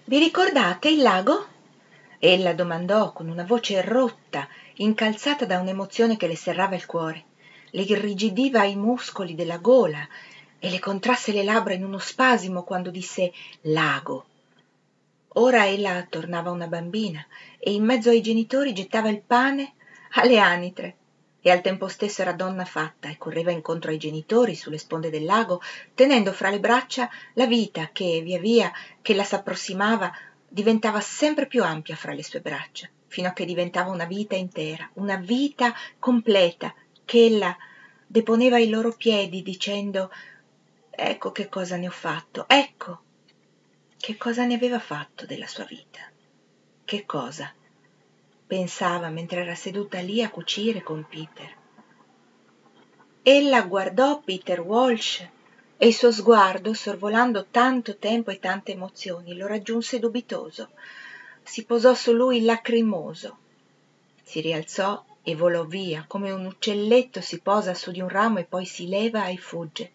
Vi ricordate il lago? Ella domandò con una voce rotta, incalzata da un'emozione che le serrava il cuore. Le irrigidiva i muscoli della gola e le contrasse le labbra in uno spasimo quando disse lago. Ora ella tornava una bambina e in mezzo ai genitori gettava il pane alle anitre e al tempo stesso era donna fatta e correva incontro ai genitori sulle sponde del lago, tenendo fra le braccia la vita che, via via che la s'approssimava, diventava sempre più ampia fra le sue braccia, fino a che diventava una vita intera, una vita completa, che ella deponeva ai loro piedi dicendo «Ecco che cosa ne ho fatto, ecco!» Che cosa ne aveva fatto della sua vita? Che cosa? Pensava mentre era seduta lì a cucire con Peter. Ella guardò Peter Walsh e il suo sguardo, sorvolando tanto tempo e tante emozioni, lo raggiunse dubitoso. Si posò su lui lacrimoso. Si rialzò e volò via, come un uccelletto si posa su di un ramo e poi si leva e fugge.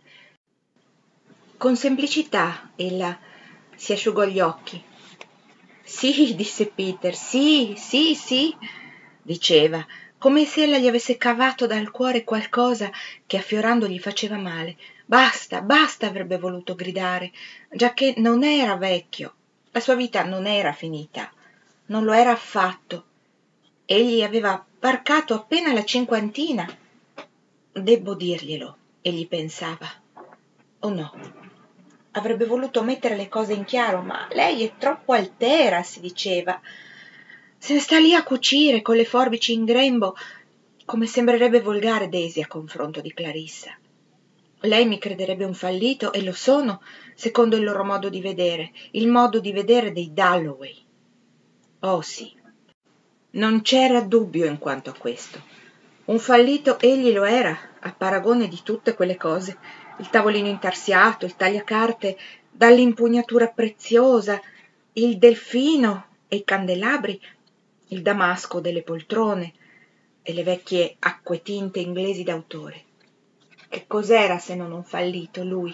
Con semplicità ella si asciugò gli occhi. «Sì», disse Peter, «sì, sì, sì», diceva, come se ella gli avesse cavato dal cuore qualcosa che affiorando gli faceva male. «Basta, basta», avrebbe voluto gridare, giacché non era vecchio, la sua vita non era finita, non lo era affatto. Egli aveva varcato appena la cinquantina. Debbo dirglielo, egli pensava. O no? Avrebbe voluto mettere le cose in chiaro, ma lei è troppo altera, si diceva. Se ne sta lì a cucire con le forbici in grembo, come sembrerebbe volgare Daisy a confronto di Clarissa. Lei mi crederebbe un fallito, e lo sono, secondo il loro modo di vedere, il modo di vedere dei Dalloway. Oh sì, non c'era dubbio in quanto a questo. Un fallito egli lo era, a paragone di tutte quelle cose. Il tavolino intarsiato, il tagliacarte dall'impugnatura preziosa, il delfino e i candelabri, il damasco delle poltrone e le vecchie acquetinte inglesi d'autore. Che cos'era se non un fallito, lui?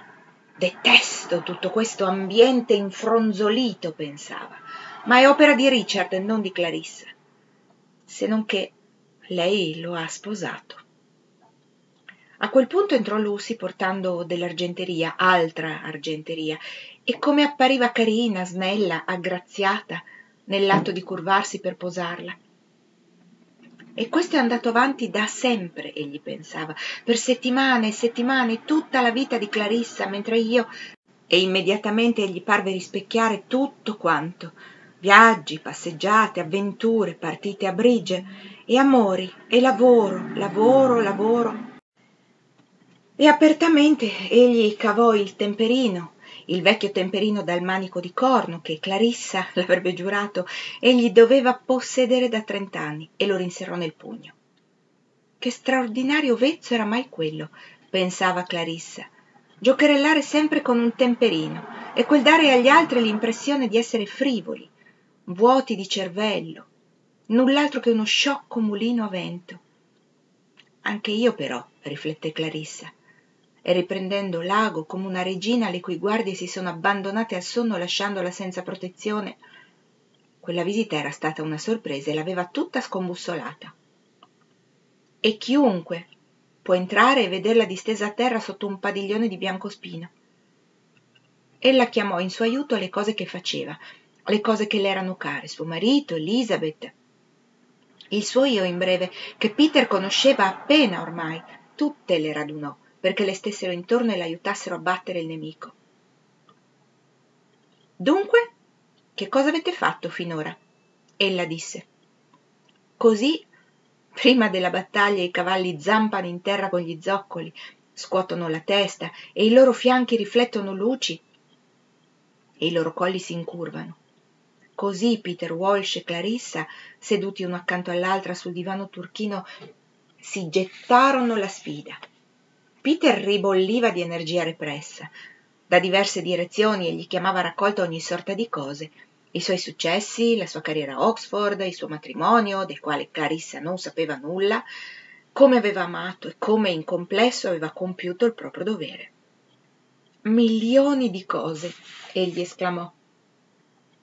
Detesto tutto questo ambiente infronzolito, pensava, ma è opera di Richard e non di Clarissa. Se non che lei lo ha sposato. A quel punto entrò Lucy portando dell'argenteria, altra argenteria, e come appariva carina, snella, aggraziata, nell'atto di curvarsi per posarla. E questo è andato avanti da sempre, egli pensava, per settimane e settimane, tutta la vita di Clarissa, mentre io... E immediatamente gli parve rispecchiare tutto quanto. Viaggi, passeggiate, avventure, partite a bridge, e amori, e lavoro, lavoro, lavoro. E apertamente egli cavò il temperino, il vecchio temperino dal manico di corno che Clarissa, l'avrebbe giurato, egli doveva possedere da 30 anni, e lo rinserrò nel pugno. Che straordinario vezzo era mai quello, pensava Clarissa, giocherellare sempre con un temperino e quel dare agli altri l'impressione di essere frivoli, vuoti di cervello, null'altro che uno sciocco mulino a vento. Anche io però, rifletté Clarissa, e riprendendo l'ago come una regina le cui guardie si sono abbandonate al sonno lasciandola senza protezione. Quella visita era stata una sorpresa e l'aveva tutta scombussolata. E chiunque può entrare e vederla distesa a terra sotto un padiglione di biancospino. Ella chiamò in suo aiuto le cose che faceva, le cose che le erano care, suo marito, Elizabeth, il suo io in breve, che Peter conosceva appena ormai, tutte le radunò, perché le stessero intorno e l'aiutassero a battere il nemico. «Dunque, che cosa avete fatto finora?» Ella disse. «Così, prima della battaglia i cavalli zampano in terra con gli zoccoli, scuotono la testa e i loro fianchi riflettono luci e i loro colli si incurvano. Così Peter Walsh e Clarissa, seduti uno accanto all'altra sul divano turchino, si gettarono la sfida. Peter ribolliva di energia repressa. Da diverse direzioni egli chiamava a raccolta ogni sorta di cose, i suoi successi, la sua carriera a Oxford, il suo matrimonio, del quale Clarissa non sapeva nulla, come aveva amato e come in complesso aveva compiuto il proprio dovere. «Milioni di cose», egli esclamò.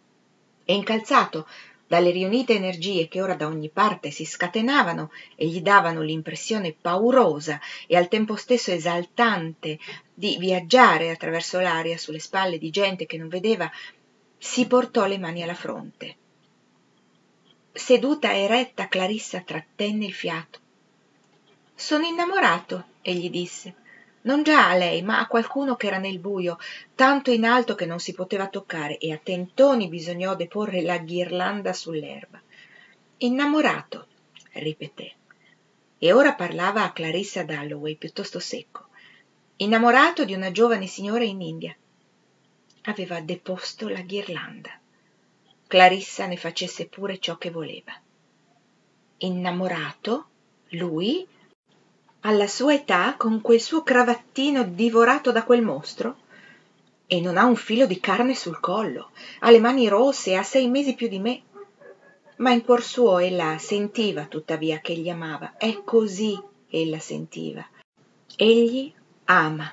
e incalzato dalle riunite energie che ora da ogni parte si scatenavano e gli davano l'impressione paurosa e al tempo stesso esaltante di viaggiare attraverso l'aria sulle spalle di gente che non vedeva, si portò le mani alla fronte. Seduta eretta, Clarissa trattenne il fiato. «Sono innamorato», egli disse, non già a lei, ma a qualcuno che era nel buio, tanto in alto che non si poteva toccare, e a tentoni bisognò deporre la ghirlanda sull'erba. «Innamorato», ripeté, e ora parlava a Clarissa Dalloway, piuttosto secco. «Innamorato di una giovane signora in India». Aveva deposto la ghirlanda. Clarissa ne facesse pure ciò che voleva. Innamorato? Lui? Alla sua età, con quel suo cravattino divorato da quel mostro? E non ha un filo di carne sul collo, ha le mani rosse e ha 6 mesi più di me. Ma in cuor suo ella sentiva tuttavia che egli amava, è così ella sentiva. Egli ama.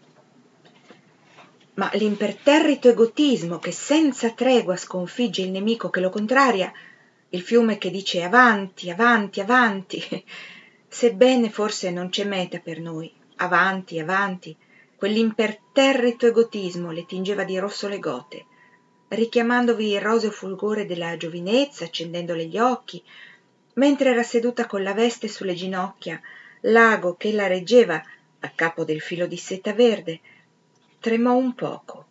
Ma l'imperterrito egotismo che senza tregua sconfigge il nemico che lo contraria, il fiume che dice avanti, avanti, avanti, sebbene forse non c'è meta per noi, avanti, avanti, quell'imperterrito egotismo le tingeva di rosso le gote, richiamandovi il roseo fulgore della giovinezza, accendendole gli occhi, mentre era seduta con la veste sulle ginocchia, l'ago che la reggeva a capo del filo di seta verde, tremò un poco.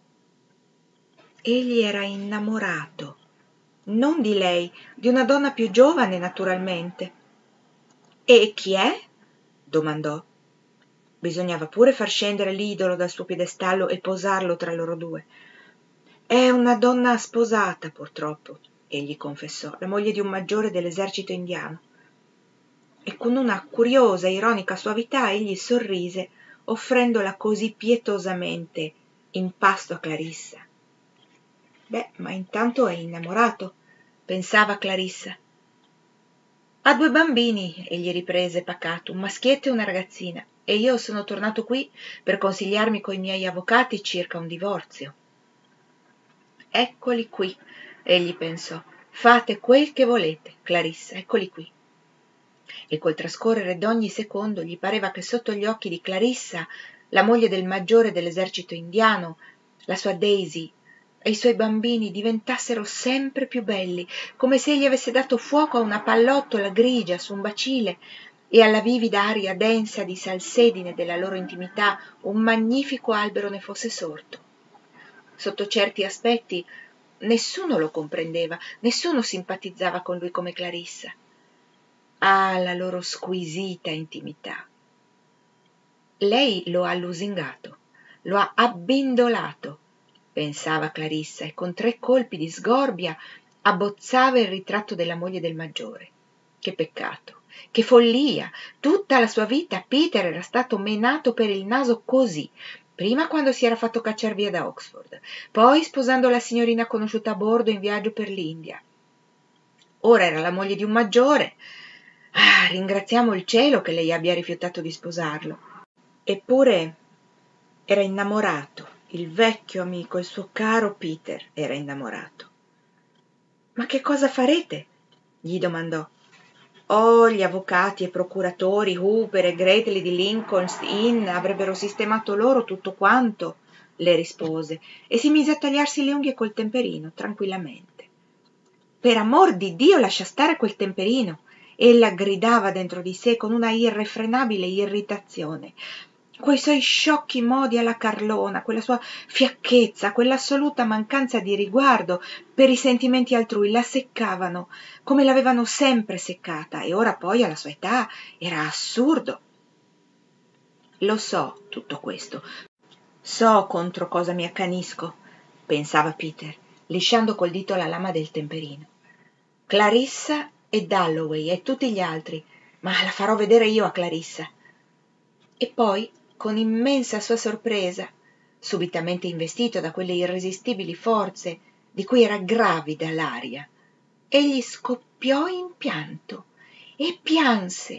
Egli era innamorato, non di lei, di una donna più giovane naturalmente. «E chi è?» domandò. Bisognava pure far scendere l'idolo dal suo piedestallo e posarlo tra loro due. «È una donna sposata, purtroppo», egli confessò, «la moglie di un maggiore dell'esercito indiano». E con una curiosa, ironica suavità egli sorrise, offrendola così pietosamente in pasto a Clarissa. «Beh, ma intanto è innamorato», pensava Clarissa. «Ha 2 bambini», egli riprese pacato, «un maschietto e una ragazzina, e io sono tornato qui per consigliarmi coi miei avvocati circa un divorzio». «Eccoli qui», egli pensò, «fate quel che volete, Clarissa, eccoli qui». E col trascorrere d'ogni secondo gli pareva che sotto gli occhi di Clarissa, la moglie del maggiore dell'esercito indiano, la sua Daisy e i suoi bambini diventassero sempre più belli, come se egli avesse dato fuoco a una pallottola grigia su un bacile e alla vivida aria densa di salsedine della loro intimità un magnifico albero ne fosse sorto. Sotto certi aspetti nessuno lo comprendeva, nessuno simpatizzava con lui come Clarissa. Ah, la loro squisita intimità! Lei lo ha lusingato, lo ha abbindolato, pensava Clarissa, e con 3 colpi di sgorbia abbozzava il ritratto della moglie del maggiore. Che peccato, che follia! Tutta la sua vita Peter era stato menato per il naso così, prima quando si era fatto cacciar via da Oxford, poi sposando la signorina conosciuta a bordo in viaggio per l'India. Ora era la moglie di un maggiore. Ah, ringraziamo il cielo che lei abbia rifiutato di sposarlo. Eppure era innamorato, il vecchio amico, il suo caro Peter era innamorato. «Ma che cosa farete?» gli domandò. «Oh, gli avvocati e procuratori Hooper e Gretely di Lincoln's Inn avrebbero sistemato loro tutto quanto», le rispose, e si mise a tagliarsi le unghie col temperino, tranquillamente. «Per amor di Dio, lascia stare quel temperino!» ella gridava dentro di sé con una irrefrenabile irritazione. Quei suoi sciocchi modi alla Carlona, quella sua fiacchezza, quell'assoluta mancanza di riguardo per i sentimenti altrui la seccavano, come l'avevano sempre seccata, e ora poi alla sua età era assurdo. «Lo so tutto questo, so contro cosa mi accanisco», pensava Peter, lisciando col dito la lama del temperino. «Clarissa e Dalloway e tutti gli altri, ma la farò vedere io a Clarissa». E poi, con immensa sua sorpresa, subitamente investito da quelle irresistibili forze di cui era gravida l'aria, egli scoppiò in pianto e pianse,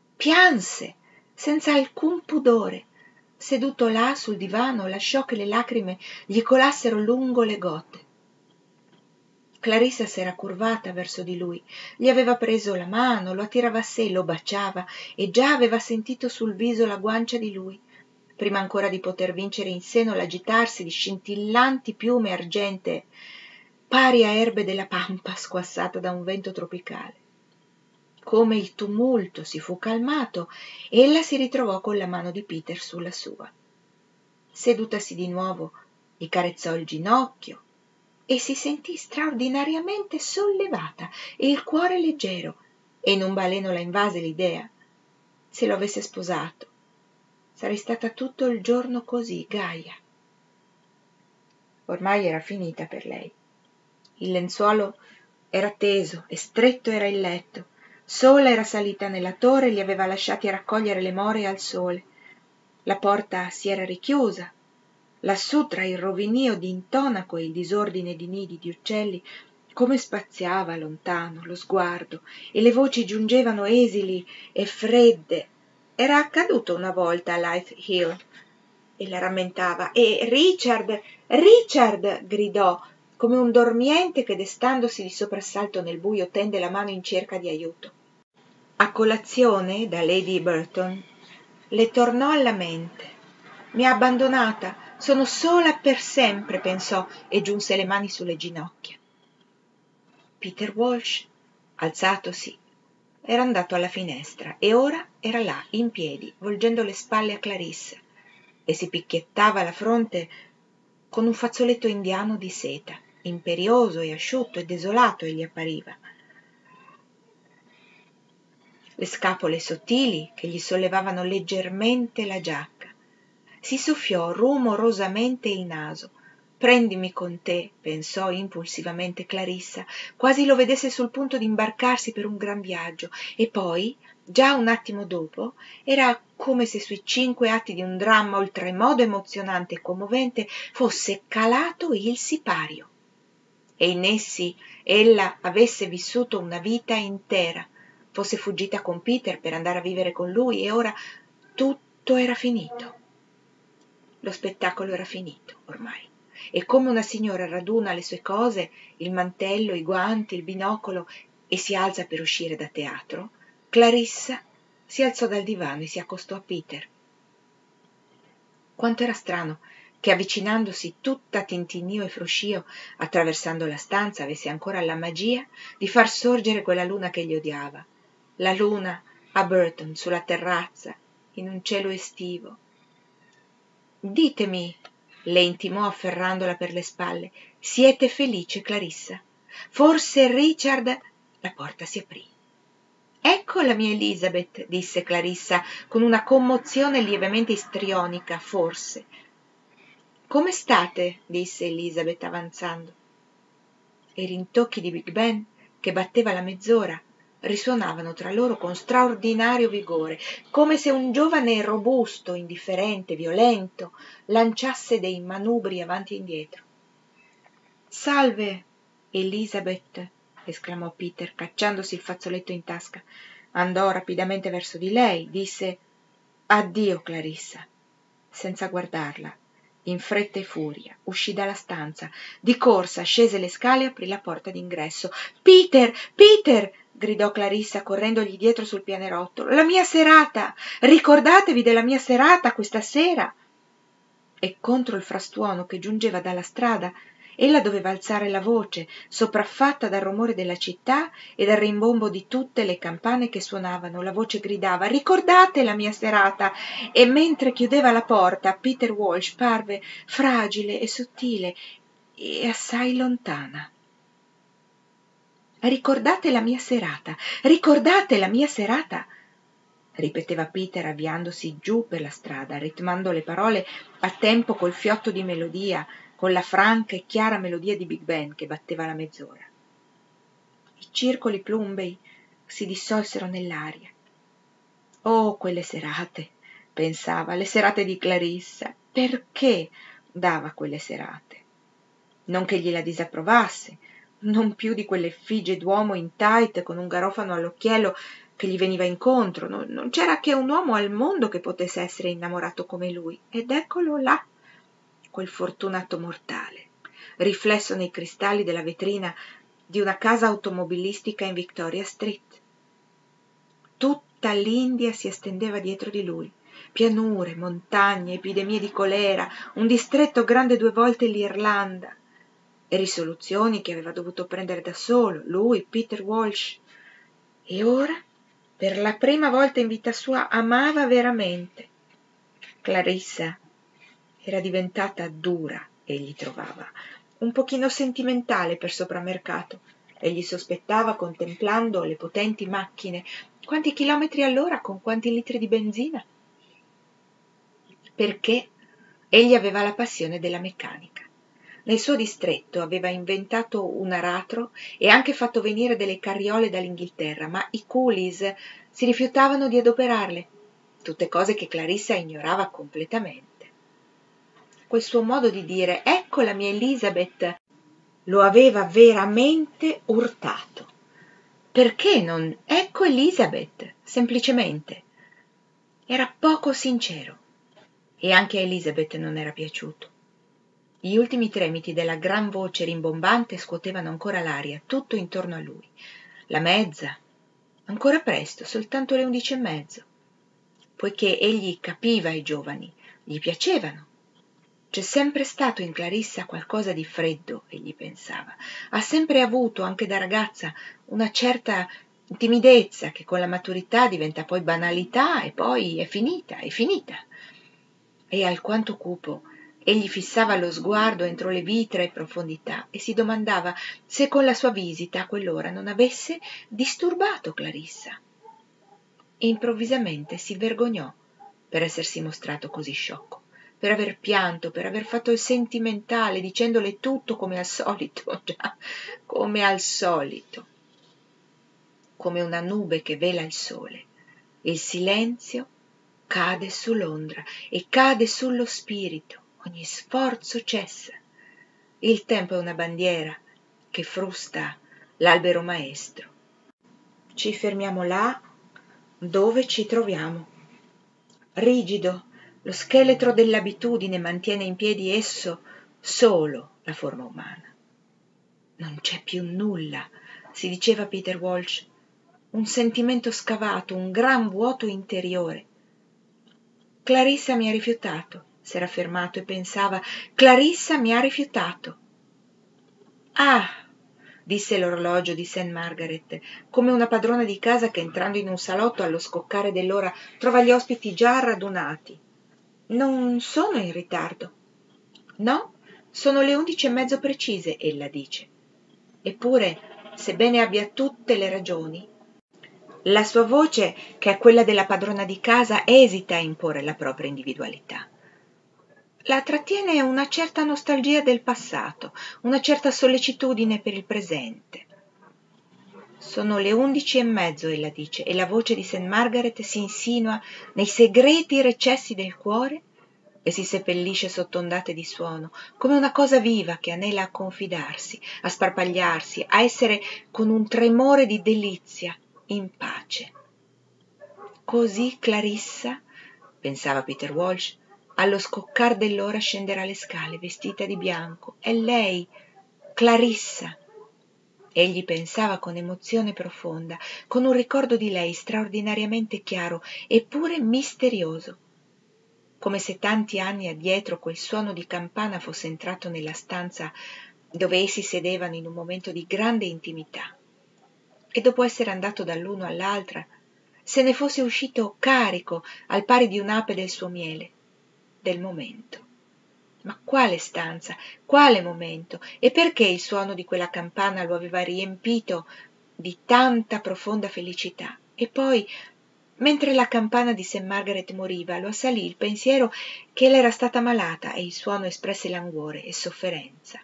senza alcun pudore. Seduto là sul divano, lasciò che le lacrime gli colassero lungo le gote. Clarissa s'era curvata verso di lui, gli aveva preso la mano, lo attirava a sé, lo baciava e già aveva sentito sul viso la guancia di lui, prima ancora di poter vincere in seno l'agitarsi di scintillanti piume argentee, pari a erbe della pampa squassata da un vento tropicale. Come il tumulto si fu calmato, ella si ritrovò con la mano di Peter sulla sua. Sedutasi di nuovo, gli carezzò il ginocchio e si sentì straordinariamente sollevata e il cuore leggero, e in un baleno la invase l'idea: se lo avesse sposato, sarei stata tutto il giorno così gaia. Ormai era finita per lei. Il lenzuolo era teso e stretto era il letto. Sola era salita nella torre e li aveva lasciati a raccogliere le more al sole. La porta si era richiusa. Lassù, tra il rovinio di intonaco e il disordine di nidi di uccelli, come spaziava lontano lo sguardo e le voci giungevano esili e fredde. Era accaduto una volta a Lythe Hill, e la rammentava. E Richard, Richard! Gridò, come un dormiente che destandosi di soprassalto nel buio tende la mano in cerca di aiuto. A colazione da Lady Burton le tornò alla mente. Mi ha abbandonata, sono sola per sempre, pensò, e giunse le mani sulle ginocchia. Peter Walsh, alzatosi, era andato alla finestra e ora era là, in piedi, volgendo le spalle a Clarissa, e si picchiettava la fronte con un fazzoletto indiano di seta, imperioso e asciutto e desolato egli appariva. Le scapole sottili che gli sollevavano leggermente la giacca. Si soffiò rumorosamente il naso. Prendimi con te, pensò impulsivamente Clarissa, quasi lo vedesse sul punto di imbarcarsi per un gran viaggio, e poi, già un attimo dopo, era come se sui 5 atti di un dramma oltremodo emozionante e commovente fosse calato il sipario, e in essi ella avesse vissuto una vita intera, fosse fuggita con Peter per andare a vivere con lui, e ora tutto era finito. Lo spettacolo era finito ormai, e come una signora raduna le sue cose, il mantello, i guanti, il binocolo, e si alza per uscire da teatro, Clarissa si alzò dal divano e si accostò a Peter. Quanto era strano che, avvicinandosi tutta tintinnio e fruscio, attraversando la stanza, avesse ancora la magia di far sorgere quella luna che gli odiava, la luna a Burton, sulla terrazza, in un cielo estivo. Ditemi, le intimò afferrandola per le spalle, siete felice, Clarissa? Forse Richard... La porta si aprì. Ecco la mia Elizabeth, disse Clarissa con una commozione lievemente istrionica, forse. Come state? Disse Elizabeth avanzando. I rintocchi di Big Ben, che batteva la mezz'ora, risuonavano tra loro con straordinario vigore, come se un giovane robusto, indifferente, violento, lanciasse dei manubri avanti e indietro. Salve, Elizabeth, esclamò Peter, cacciandosi il fazzoletto in tasca. Andò rapidamente verso di lei, disse addio, Clarissa, senza guardarla. In fretta e furia uscì dalla stanza, di corsa scese le scale e aprì la porta d'ingresso. Peter, Peter! Gridò Clarissa correndogli dietro sul pianerottolo. La mia serata! Ricordatevi della mia serata questa sera! E contro il frastuono che giungeva dalla strada, ella doveva alzare la voce, sopraffatta dal rumore della città e dal rimbombo di tutte le campane che suonavano. La voce gridava «Ricordate la mia serata!» e mentre chiudeva la porta Peter Walsh parve fragile e sottile e assai lontana. «Ricordate la mia serata! Ricordate la mia serata!» ripeteva Peter avviandosi giù per la strada, ritmando le parole a tempo col fiotto di melodia, con la franca e chiara melodia di Big Ben che batteva la mezz'ora. I circoli plumbei si dissolsero nell'aria. Oh, quelle serate, pensava, le serate di Clarissa. Perché dava quelle serate? Non che gliela disapprovasse, non più di quell'effigie d'uomo in tight con un garofano all'occhiello che gli veniva incontro. Non c'era che un uomo al mondo che potesse essere innamorato come lui, ed eccolo là, quel fortunato mortale, riflesso nei cristalli della vetrina di una casa automobilistica in Victoria Street. Tutta l'India si estendeva dietro di lui. Pianure, montagne, epidemie di colera, un distretto grande 2 volte l'Irlanda, e risoluzioni che aveva dovuto prendere da solo, lui, Peter Walsh. E ora, per la prima volta in vita sua, amava veramente. Clarissa era diventata dura, egli trovava, un pochino sentimentale per sopramercato. Egli sospettava, contemplando le potenti macchine, quanti chilometri all'ora con quanti litri di benzina. Perché egli aveva la passione della meccanica. Nel suo distretto aveva inventato un aratro e anche fatto venire delle carriole dall'Inghilterra, ma i coolies si rifiutavano di adoperarle, tutte cose che Clarissa ignorava completamente. Quel suo modo di dire «Ecco la mia Elizabeth» lo aveva veramente urtato. Perché non «Ecco Elizabeth», semplicemente? Era poco sincero. E anche a Elizabeth non era piaciuto. Gli ultimi tremiti della gran voce rimbombante scuotevano ancora l'aria, tutto intorno a lui. La mezza. Ancora presto, soltanto le 11:30. Poiché egli capiva i giovani, gli piacevano. C'è sempre stato in Clarissa qualcosa di freddo, egli pensava. Ha sempre avuto, anche da ragazza, una certa timidezza che con la maturità diventa poi banalità e poi è finita, è finita. E alquanto cupo, egli fissava lo sguardo entro le vitree profondità e si domandava se con la sua visita a quell'ora non avesse disturbato Clarissa. E improvvisamente si vergognò per essersi mostrato così sciocco, per aver pianto, per aver fatto il sentimentale, dicendole tutto come al solito, già, come al solito, come una nube che vela il sole. Il silenzio cade su Londra e cade sullo spirito, ogni sforzo cessa. Il tempo è una bandiera che frusta l'albero maestro. Ci fermiamo là dove ci troviamo. Rigido, lo scheletro dell'abitudine mantiene in piedi esso solo la forma umana. Non c'è più nulla, si diceva Peter Walsh, un sentimento scavato, un gran vuoto interiore. Clarissa mi ha rifiutato, s'era fermato e pensava, Clarissa mi ha rifiutato. Ah, disse l'orologio di St. Margaret, come una padrona di casa che entrando in un salotto allo scoccare dell'ora trova gli ospiti già radunati. Non sono in ritardo. No, sono le 11:30 precise, ella dice. Eppure, sebbene abbia tutte le ragioni, la sua voce, che è quella della padrona di casa, esita a imporre la propria individualità. La trattiene una certa nostalgia del passato, una certa sollecitudine per il presente. Sono le 11:30, ella dice, e la voce di St. Margaret si insinua nei segreti recessi del cuore e si seppellisce sotto ondate di suono, come una cosa viva che anela a confidarsi, a sparpagliarsi, a essere con un tremore di delizia in pace. Così Clarissa, pensava Peter Walsh, allo scoccar dell'ora scenderà le scale vestita di bianco. È lei, Clarissa. Egli pensava con emozione profonda, con un ricordo di lei straordinariamente chiaro eppure misterioso, come se tanti anni addietro quel suono di campana fosse entrato nella stanza dove essi sedevano in un momento di grande intimità, e dopo essere andato dall'uno all'altra se ne fosse uscito carico al pari di un'ape del suo miele, del momento. Ma quale stanza, quale momento, e perché il suono di quella campana lo aveva riempito di tanta profonda felicità? E poi, mentre la campana di St. Margaret moriva, lo assalì il pensiero che ella era stata malata e il suono espresse languore e sofferenza.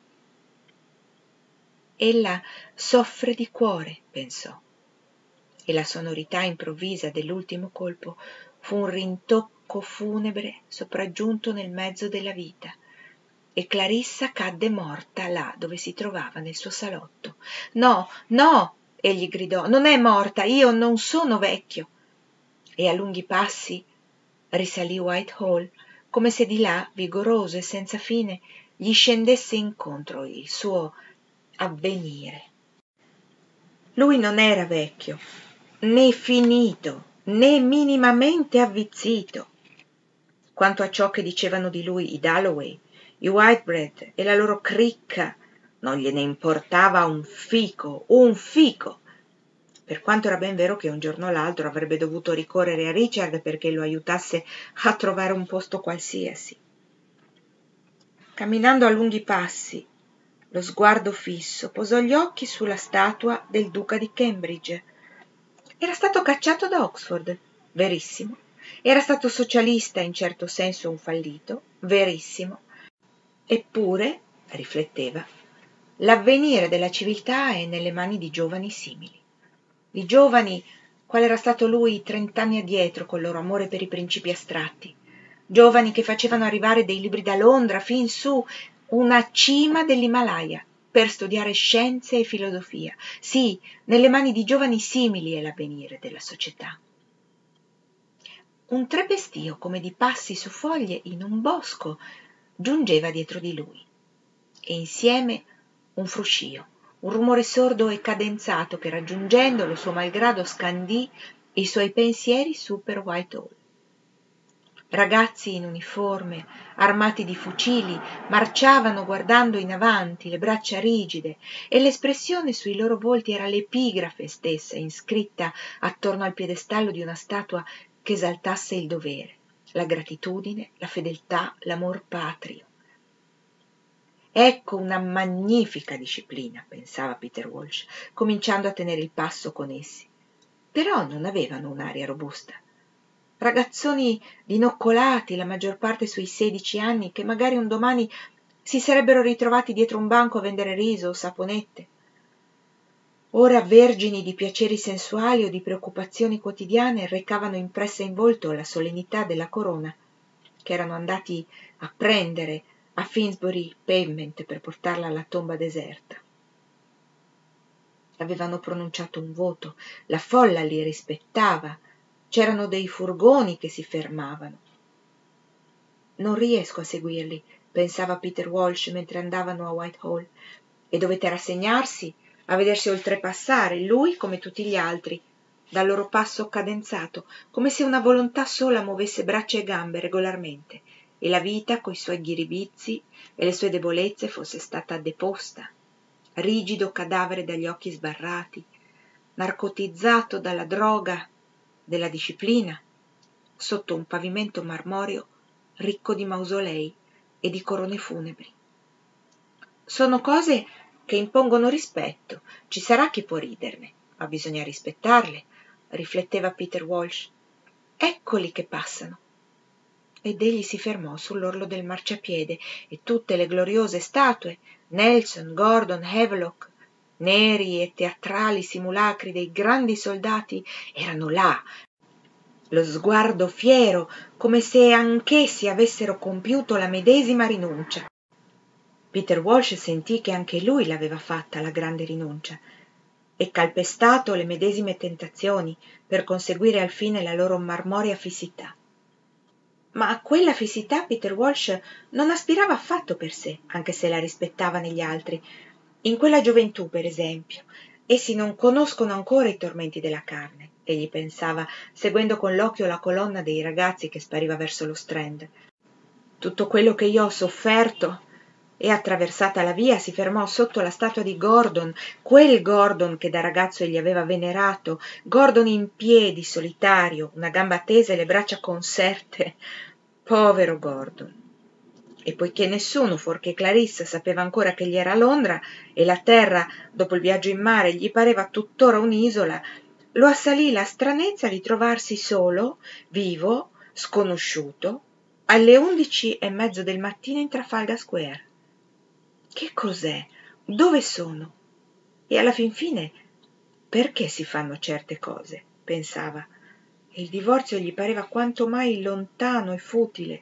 Ella soffre di cuore, pensò, e la sonorità improvvisa dell'ultimo colpo fu un rintocco funebre sopraggiunto nel mezzo della vita, e Clarissa cadde morta là dove si trovava nel suo salotto. No, no, egli gridò, non è morta, io non sono vecchio. E a lunghi passi risalì Whitehall, come se di là, vigoroso e senza fine, gli scendesse incontro il suo avvenire. Lui non era vecchio, né finito, né minimamente avvizzito. Quanto a ciò che dicevano di lui i Dalloway, i Whitebread e la loro cricca, non gliene importava un fico, per quanto era ben vero che un giorno o l'altro avrebbe dovuto ricorrere a Richard perché lo aiutasse a trovare un posto qualsiasi. Camminando a lunghi passi, lo sguardo fisso, posò gli occhi sulla statua del duca di Cambridge. Era stato cacciato da Oxford, verissimo. Era stato socialista, in certo senso un fallito, verissimo. Eppure, rifletteva, l'avvenire della civiltà è nelle mani di giovani simili. Di giovani, qual era stato lui 30 anni addietro col loro amore per i principi astratti. Giovani che facevano arrivare dei libri da Londra fin su una cima dell'Himalaya per studiare scienze e filosofia. Sì, nelle mani di giovani simili è l'avvenire della società. Un trepestio come di passi su foglie in un bosco giungeva dietro di lui e insieme un fruscio, un rumore sordo e cadenzato che raggiungendolo suo malgrado scandì i suoi pensieri su per Whitehall. Ragazzi in uniforme, armati di fucili, marciavano guardando in avanti, le braccia rigide, e l'espressione sui loro volti era l'epigrafe stessa iscritta attorno al piedestallo di una statua che esaltasse il dovere, la gratitudine, la fedeltà, l'amor patrio. Ecco una magnifica disciplina, pensava Peter Walsh, cominciando a tenere il passo con essi. Però non avevano un'aria robusta. Ragazzoni dinoccolati, la maggior parte sui 16 anni, che magari un domani si sarebbero ritrovati dietro un banco a vendere riso o saponette. Ora vergini di piaceri sensuali o di preoccupazioni quotidiane recavano impressa in volto la solennità della corona, che erano andati a prendere a Finsbury Pavement per portarla alla tomba deserta. Avevano pronunciato un voto, la folla li rispettava, c'erano dei furgoni che si fermavano. Non riesco a seguirli, pensava Peter Walsh mentre andavano a Whitehall, e dovette rassegnarsi a vedersi oltrepassare, lui come tutti gli altri, dal loro passo cadenzato, come se una volontà sola muovesse braccia e gambe regolarmente, e la vita coi suoi ghiribizzi e le sue debolezze fosse stata deposta, rigido cadavere dagli occhi sbarrati, narcotizzato dalla droga della disciplina, sotto un pavimento marmoreo ricco di mausolei e di corone funebri. Sono cose che impongono rispetto, ci sarà chi può riderne, ma bisogna rispettarle, rifletteva Peter Walsh. Eccoli che passano. Ed egli si fermò sull'orlo del marciapiede e tutte le gloriose statue, Nelson, Gordon, Havelock, neri e teatrali simulacri dei grandi soldati, erano là, lo sguardo fiero, come se anch'essi avessero compiuto la medesima rinuncia. Peter Walsh sentì che anche lui l'aveva fatta la grande rinuncia e calpestato le medesime tentazioni per conseguire al fine la loro marmorea fissità. Ma a quella fissità Peter Walsh non aspirava affatto per sé, anche se la rispettava negli altri. In quella gioventù, per esempio, essi non conoscono ancora i tormenti della carne, egli pensava, seguendo con l'occhio la colonna dei ragazzi che spariva verso lo Strand. Tutto quello che io ho sofferto. E attraversata la via si fermò sotto la statua di Gordon, quel Gordon che da ragazzo egli aveva venerato, Gordon in piedi, solitario, una gamba tesa e le braccia conserte. Povero Gordon. E poiché nessuno, fuorché Clarissa, sapeva ancora che egli era a Londra e la terra, dopo il viaggio in mare, gli pareva tuttora un'isola, lo assalì la stranezza di trovarsi solo, vivo, sconosciuto, alle 11:30 del mattino in Trafalgar Square. Che cos'è? Dove sono? E alla fin fine, perché si fanno certe cose? Pensava, e il divorzio gli pareva quanto mai lontano e futile.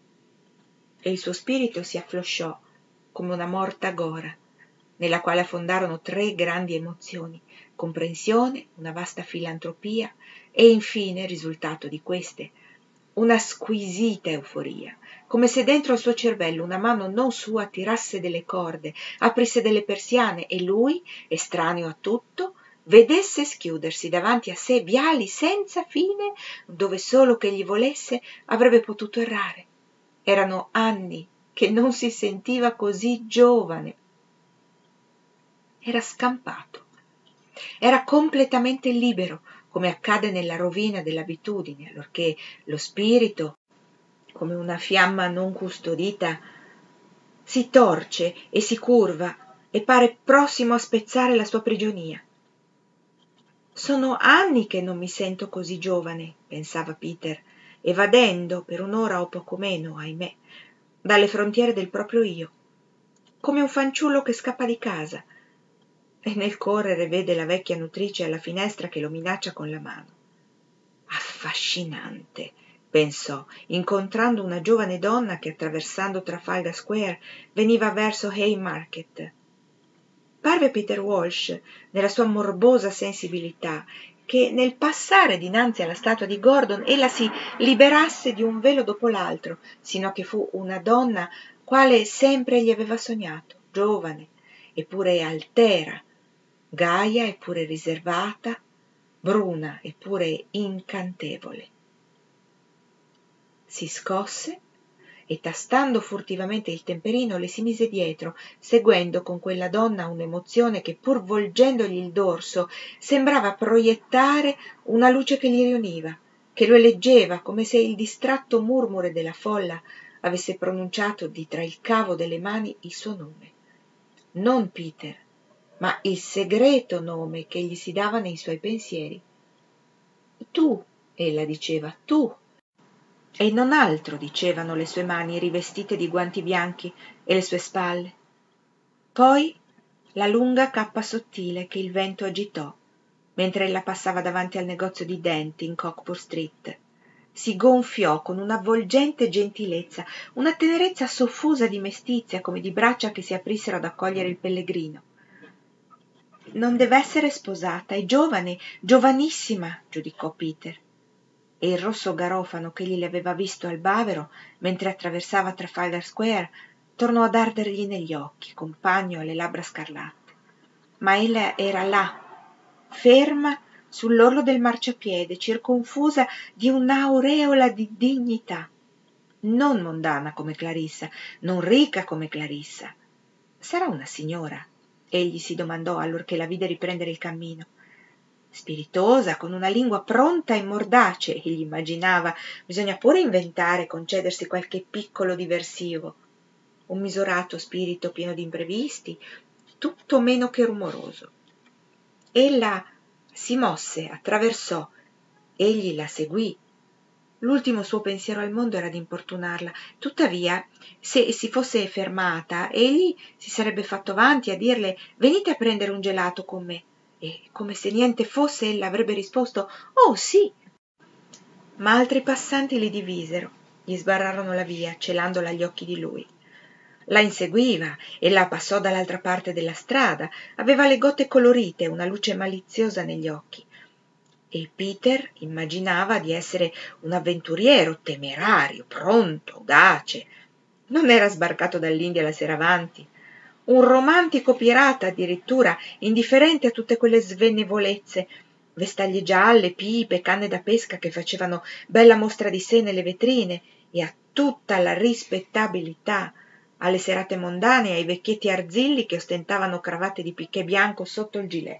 E il suo spirito si afflosciò come una morta gora, nella quale affondarono 3 grandi emozioni, comprensione, una vasta filantropia e infine, risultato di queste, una squisita euforia, come se dentro al suo cervello una mano non sua tirasse delle corde, aprisse delle persiane e lui, estraneo a tutto, vedesse schiudersi davanti a sé viali senza fine, dove solo che gli volesse avrebbe potuto errare. Erano anni che non si sentiva così giovane. Era scampato, era completamente libero, come accade nella rovina dell'abitudine, allorché lo spirito, come una fiamma non custodita, si torce e si curva e pare prossimo a spezzare la sua prigionia. Sono anni che non mi sento così giovane, pensava Peter, evadendo per un'ora o poco meno, ahimè, dalle frontiere del proprio io, come un fanciullo che scappa di casa e nel correre vede la vecchia nutrice alla finestra che lo minaccia con la mano. Affascinante, pensò, incontrando una giovane donna che attraversando Trafalgar Square veniva verso Haymarket. Parve a Peter Walsh, nella sua morbosa sensibilità, che nel passare dinanzi alla statua di Gordon ella si liberasse di un velo dopo l'altro, sino che fu una donna quale sempre egli aveva sognato, giovane, eppure altera, gaia eppure riservata, bruna eppure incantevole. Si scosse e tastando furtivamente il temperino le si mise dietro, seguendo con quella donna un'emozione che pur volgendogli il dorso sembrava proiettare una luce che gli riuniva, che lo eleggeva come se il distratto murmure della folla avesse pronunciato di tra il cavo delle mani il suo nome. Non Peter, ma il segreto nome che gli si dava nei suoi pensieri. Tu, ella diceva, tu. E non altro dicevano le sue mani rivestite di guanti bianchi e le sue spalle. Poi la lunga cappa sottile che il vento agitò mentre ella passava davanti al negozio di denti in Cockpur Street si gonfiò con un'avvolgente gentilezza, una tenerezza soffusa di mestizia come di braccia che si aprissero ad accogliere il pellegrino. Non dev'essere sposata, è giovane, giovanissima, giudicò Peter. E il rosso garofano che egli le aveva visto al bavero mentre attraversava Trafalgar Square tornò ad ardergli negli occhi, compagno alle labbra scarlatte. Ma ella era là, ferma sull'orlo del marciapiede, circonfusa di un'aureola di dignità, non mondana come Clarissa, non ricca come Clarissa. Sarà una signora, egli si domandò allorché la vide riprendere il cammino. Spiritosa, con una lingua pronta e mordace, egli immaginava, bisogna pure inventare, concedersi qualche piccolo diversivo. Un misurato spirito pieno di imprevisti, tutto meno che rumoroso. Ella si mosse, attraversò, egli la seguì. L'ultimo suo pensiero al mondo era di importunarla. Tuttavia, se si fosse fermata, egli si sarebbe fatto avanti a dirle «Venite a prendere un gelato con me». E, come se niente fosse, ella avrebbe risposto «Oh, sì!». Ma altri passanti li divisero, gli sbarrarono la via, celandola agli occhi di lui. La inseguiva e la passò dall'altra parte della strada, aveva le gote colorite e una luce maliziosa negli occhi. E Peter immaginava di essere un avventuriero temerario, pronto, audace. Non era sbarcato dall'India la sera avanti. Un romantico pirata addirittura, indifferente a tutte quelle svenevolezze, vestaglie gialle, pipe, canne da pesca che facevano bella mostra di sé nelle vetrine e a tutta la rispettabilità, alle serate mondane e ai vecchietti arzilli che ostentavano cravatte di picché bianco sotto il gilet.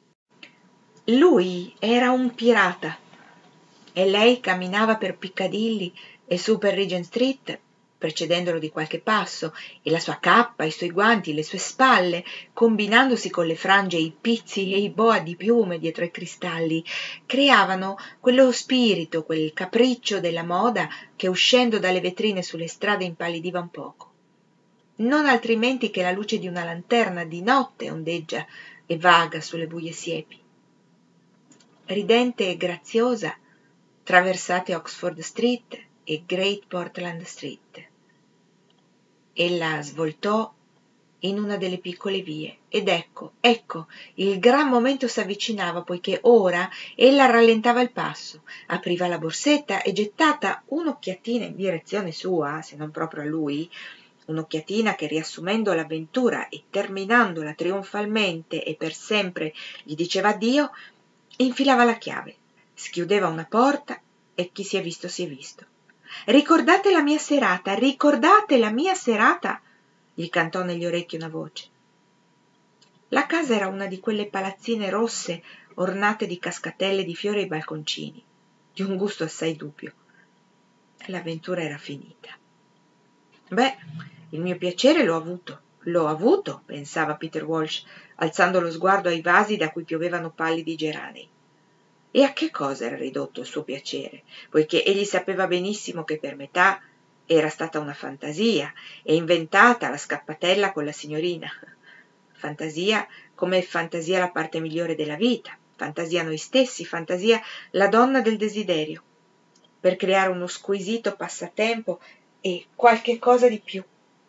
Lui era un pirata e lei camminava per Piccadilly e su per Regent Street, precedendolo di qualche passo, e la sua cappa, i suoi guanti, le sue spalle, combinandosi con le frange, i pizzi e i boa di piume dietro ai cristalli, creavano quello spirito, quel capriccio della moda che uscendo dalle vetrine sulle strade impallidiva un poco. Non altrimenti che la luce di una lanterna di notte ondeggia e vaga sulle buie siepi. Ridente e graziosa, traversate Oxford Street e Great Portland Street. Ella svoltò in una delle piccole vie ed ecco, il gran momento s'avvicinava, poiché ora ella rallentava il passo, apriva la borsetta e gettata un'occhiatina in direzione sua, se non proprio a lui, un'occhiatina che, riassumendo l'avventura e terminandola trionfalmente e per sempre, gli diceva addio, infilava la chiave, schiudeva una porta e chi si è visto si è visto. «Ricordate la mia serata, ricordate la mia serata!» gli cantò negli orecchi una voce. La casa era una di quelle palazzine rosse ornate di cascatelle di fiori ai balconcini, di un gusto assai dubbio. L'avventura era finita. «Beh, il mio piacere l'ho avuto», pensava Peter Walsh, alzando lo sguardo ai vasi da cui piovevano pallidi geranei. E a che cosa era ridotto il suo piacere, poiché egli sapeva benissimo che per metà era stata una fantasia e inventata la scappatella con la signorina. Fantasia come fantasia la parte migliore della vita, fantasia noi stessi, fantasia la donna del desiderio, per creare uno squisito passatempo e qualche cosa di più.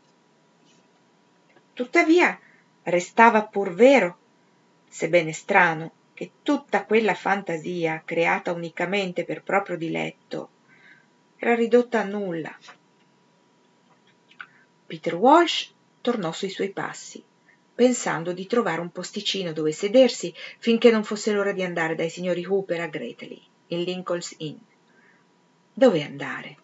Tuttavia restava pur vero, sebbene strano, che tutta quella fantasia, creata unicamente per proprio diletto, era ridotta a nulla. Peter Walsh tornò sui suoi passi, pensando di trovare un posticino dove sedersi finché non fosse l'ora di andare dai signori Hooper a Greteley, in Lincoln's Inn. Dove andare?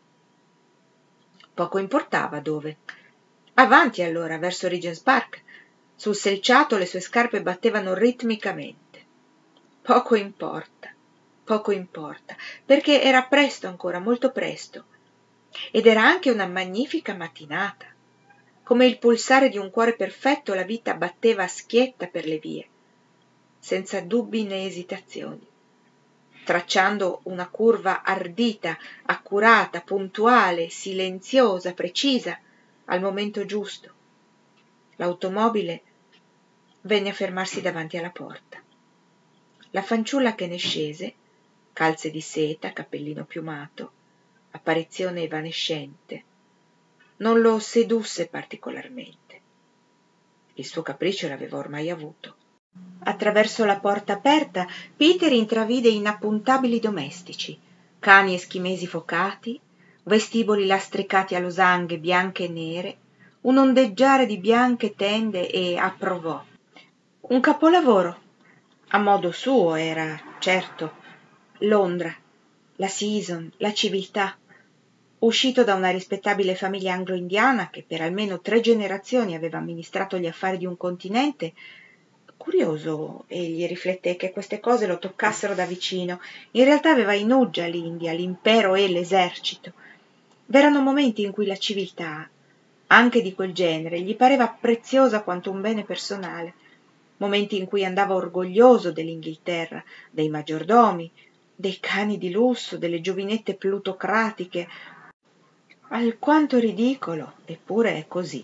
Poco importava dove. Avanti allora, verso Regent's Park. Sul selciato le sue scarpe battevano ritmicamente. Poco importa, perché era presto ancora, molto presto, ed era anche una magnifica mattinata. Come il pulsare di un cuore perfetto, la vita batteva a schietta per le vie, senza dubbi né esitazioni, tracciando una curva ardita, accurata, puntuale, silenziosa, precisa, al momento giusto. L'automobile venne a fermarsi davanti alla porta. La fanciulla che ne scese, calze di seta, cappellino piumato, apparizione evanescente, non lo sedusse particolarmente. Il suo capriccio l'aveva ormai avuto. Attraverso la porta aperta Peter intravide inappuntabili domestici, cani eschimesi focati, vestiboli lastricati a losanghe bianche e nere, un ondeggiare di bianche tende e approvò. Un capolavoro. A modo suo era, certo, Londra, la season, la civiltà, uscito da una rispettabile famiglia anglo-indiana che per almeno 3 generazioni aveva amministrato gli affari di un continente. Curioso, egli rifletté, che queste cose lo toccassero da vicino. In realtà aveva in uggia l'India, l'impero e l'esercito. V'erano momenti in cui la civiltà, anche di quel genere, gli pareva preziosa quanto un bene personale, momenti in cui andava orgoglioso dell'Inghilterra, dei maggiordomi, dei cani di lusso, delle giovinette plutocratiche. Alquanto ridicolo, eppure è così,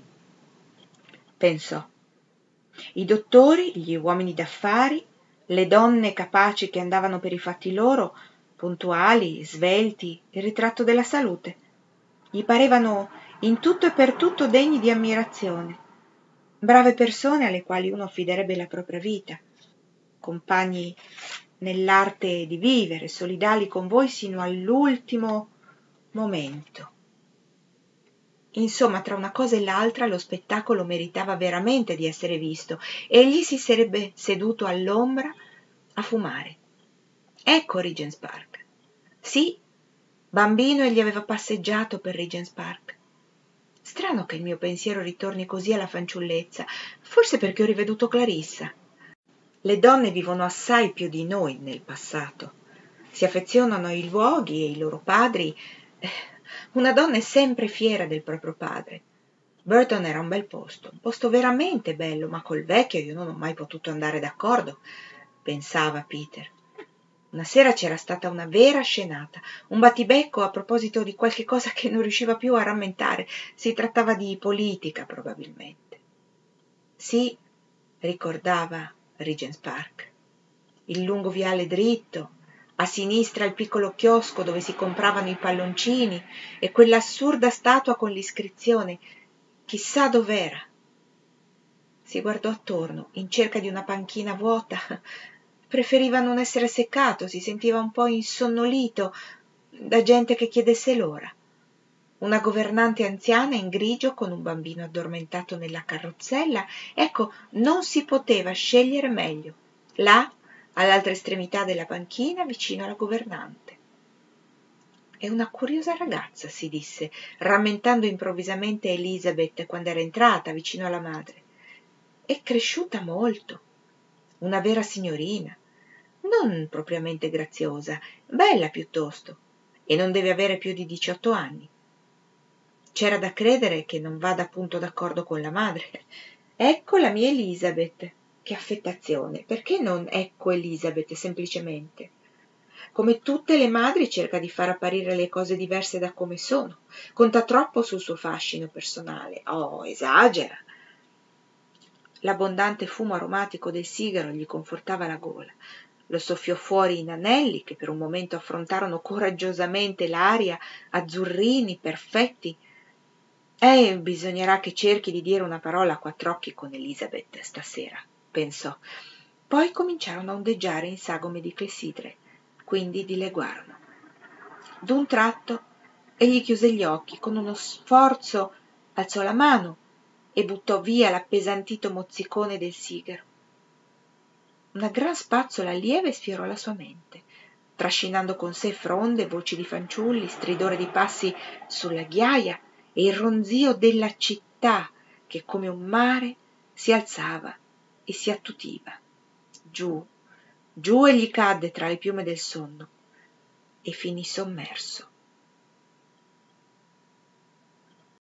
pensò. I dottori, gli uomini d'affari, le donne capaci che andavano per i fatti loro, puntuali, svelti, il ritratto della salute, gli parevano in tutto e per tutto degni di ammirazione, brave persone alle quali uno affiderebbe la propria vita, compagni nell'arte di vivere, solidali con voi sino all'ultimo momento. Insomma, tra una cosa e l'altra lo spettacolo meritava veramente di essere visto. Egli si sarebbe seduto all'ombra a fumare. Ecco Regent's Park. Sì, bambino egli aveva passeggiato per Regent's Park. Strano che il mio pensiero ritorni così alla fanciullezza, forse perché ho riveduto Clarissa. Le donne vivono assai più di noi nel passato. Si affezionano ai luoghi e i loro padri. Una donna è sempre fiera del proprio padre. Burton era un posto veramente bello, ma col vecchio io non ho mai potuto andare d'accordo, pensava Peter. Una sera c'era stata una vera scenata, un battibecco a proposito di qualche cosa che non riusciva più a rammentare. Si trattava di politica, probabilmente. Sì, ricordava Regent's Park. Il lungo viale dritto, a sinistra il piccolo chiosco dove si compravano i palloncini e quell'assurda statua con l'iscrizione chissà dov'era. Si guardò attorno in cerca di una panchina vuota. Preferiva non essere seccato, si sentiva un po' insonnolito da gente che chiedesse l'ora. una governante anziana in grigio con un bambino addormentato nella carrozzella. Ecco, non si poteva scegliere meglio, là, all'altra estremità della banchina, vicino alla governante. È una curiosa ragazza, si disse, rammentando improvvisamente Elisabeth quando era entrata vicino alla madre. È cresciuta molto, una vera signorina, non propriamente graziosa, bella piuttosto, e non deve avere più di 18 anni. C'era da credere che non vada appunto d'accordo con la madre. Ecco la mia Elisabeth. Che affettazione! Perché non ecco Elisabeth semplicemente? Come tutte le madri cerca di far apparire le cose diverse da come sono. Conta troppo sul suo fascino personale. Oh, esagera! L'abbondante fumo aromatico del sigaro gli confortava la gola. Lo soffiò fuori in anelli che per un momento affrontarono coraggiosamente l'aria, azzurrini, perfetti. Bisognerà che cerchi di dire una parola a quattr'occhi con Elisabeth stasera, pensò. Poi cominciarono a ondeggiare in sagome di clessidre, quindi dileguarono. D'un tratto egli chiuse gli occhi, con uno sforzo alzò la mano e buttò via l'appesantito mozzicone del sigaro. Una gran spazzola lieve sfiorò la sua mente, trascinando con sé fronde, voci di fanciulli, stridore di passi sulla ghiaia e il ronzio della città che come un mare si alzava e si attutiva. Giù, giù egli cadde tra le piume del sonno e finì sommerso